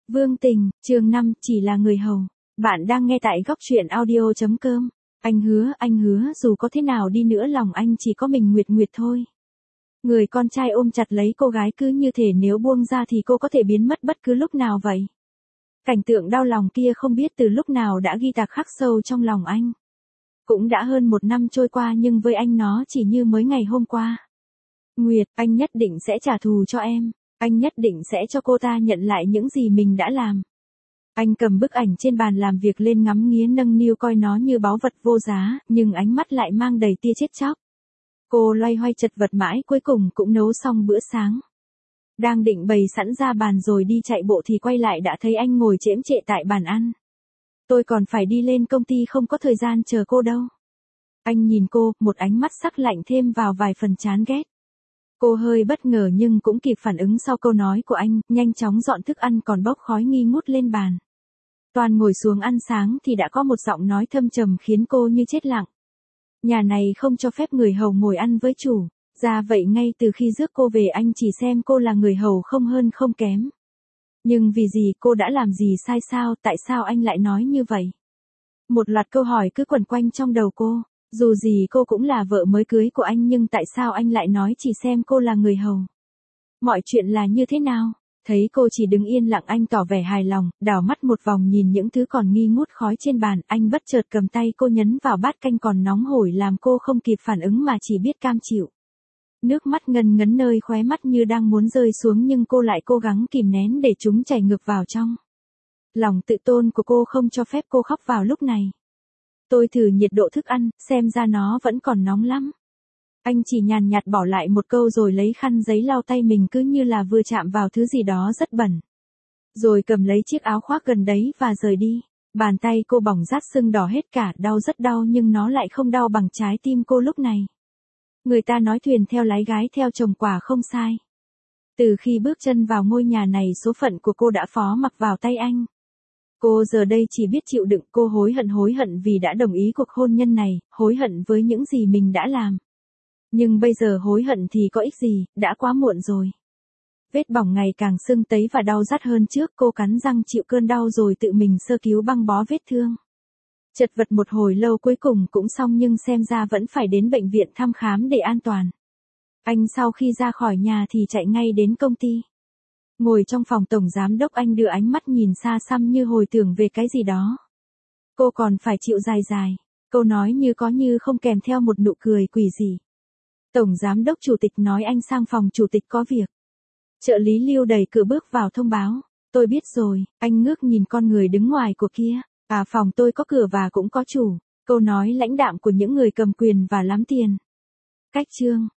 Vương Tình, chương 5, chỉ là người hầu. Bạn đang nghe tại góc truyện audio.com. Anh hứa dù có thế nào đi nữa lòng anh chỉ có mình Nguyệt Nguyệt thôi. Người con trai ôm chặt lấy cô gái cứ như thể nếu buông ra thì cô có thể biến mất bất cứ lúc nào vậy. Cảnh tượng đau lòng kia không biết từ lúc nào đã ghi tạc khắc sâu trong lòng anh. Cũng đã hơn 1 năm trôi qua nhưng với anh nó chỉ như mới ngày hôm qua. Nguyệt, anh nhất định sẽ trả thù cho em. Anh nhất định sẽ cho cô ta nhận lại những gì mình đã làm. Anh cầm bức ảnh trên bàn làm việc lên ngắm nghía nâng niu coi nó như báu vật vô giá, nhưng ánh mắt lại mang đầy tia chết chóc. Cô loay hoay chật vật mãi cuối cùng cũng nấu xong bữa sáng. Đang định bày sẵn ra bàn rồi đi chạy bộ thì quay lại đã thấy anh ngồi chễm chệ tại bàn ăn. Tôi còn phải đi lên công ty không có thời gian chờ cô đâu. Anh nhìn cô, một ánh mắt sắc lạnh thêm vào vài phần chán ghét. Cô hơi bất ngờ nhưng cũng kịp phản ứng sau câu nói của anh, nhanh chóng dọn thức ăn còn bốc khói nghi ngút lên bàn. Toàn ngồi xuống ăn sáng thì đã có một giọng nói thâm trầm khiến cô như chết lặng. Nhà này không cho phép người hầu ngồi ăn với chủ, ra vậy ngay từ khi rước cô về anh chỉ xem cô là người hầu không hơn không kém. Nhưng vì gì cô đã làm gì sai sao, tại sao anh lại nói như vậy? Một loạt câu hỏi cứ quẩn quanh trong đầu cô. Dù gì cô cũng là vợ mới cưới của anh nhưng tại sao anh lại nói chỉ xem cô là người hầu? Mọi chuyện là như thế nào? Thấy cô chỉ đứng yên lặng anh tỏ vẻ hài lòng, đảo mắt một vòng nhìn những thứ còn nghi ngút khói trên bàn, anh bất chợt cầm tay cô nhấn vào bát canh còn nóng hổi làm cô không kịp phản ứng mà chỉ biết cam chịu. Nước mắt ngần ngấn nơi khóe mắt như đang muốn rơi xuống nhưng cô lại cố gắng kìm nén để chúng chảy ngược vào trong. Lòng tự tôn của cô không cho phép cô khóc vào lúc này. Tôi thử nhiệt độ thức ăn, xem ra nó vẫn còn nóng lắm. Anh chỉ nhàn nhạt bỏ lại một câu rồi lấy khăn giấy lau tay mình cứ như là vừa chạm vào thứ gì đó rất bẩn. Rồi cầm lấy chiếc áo khoác gần đấy và rời đi. Bàn tay cô bỏng rát sưng đỏ hết cả, đau rất đau nhưng nó lại không đau bằng trái tim cô lúc này. Người ta nói thuyền theo lái gái theo chồng quả không sai. Từ khi bước chân vào ngôi nhà này số phận của cô đã phó mặc vào tay anh. Cô giờ đây chỉ biết chịu đựng, cô hối hận vì đã đồng ý cuộc hôn nhân này, hối hận với những gì mình đã làm. Nhưng bây giờ hối hận thì có ích gì, đã quá muộn rồi. Vết bỏng ngày càng sưng tấy và đau rát hơn trước, cô cắn răng chịu cơn đau rồi tự mình sơ cứu băng bó vết thương. Chật vật một hồi lâu cuối cùng cũng xong nhưng xem ra vẫn phải đến bệnh viện thăm khám để an toàn. Anh sau khi ra khỏi nhà thì chạy ngay đến công ty. Ngồi trong phòng tổng giám đốc anh đưa ánh mắt nhìn xa xăm như hồi tưởng về cái gì đó. Cô còn phải chịu dài, câu nói như có như không kèm theo một nụ cười quỷ dị. Tổng giám đốc chủ tịch nói anh sang phòng chủ tịch có việc. Trợ lý Lưu đẩy cửa bước vào thông báo. Tôi biết rồi, anh ngước nhìn con người đứng ngoài của kia. Phòng tôi có cửa và cũng có chủ. Câu nói lãnh đạm của những người cầm quyền và lắm tiền. Cách chương.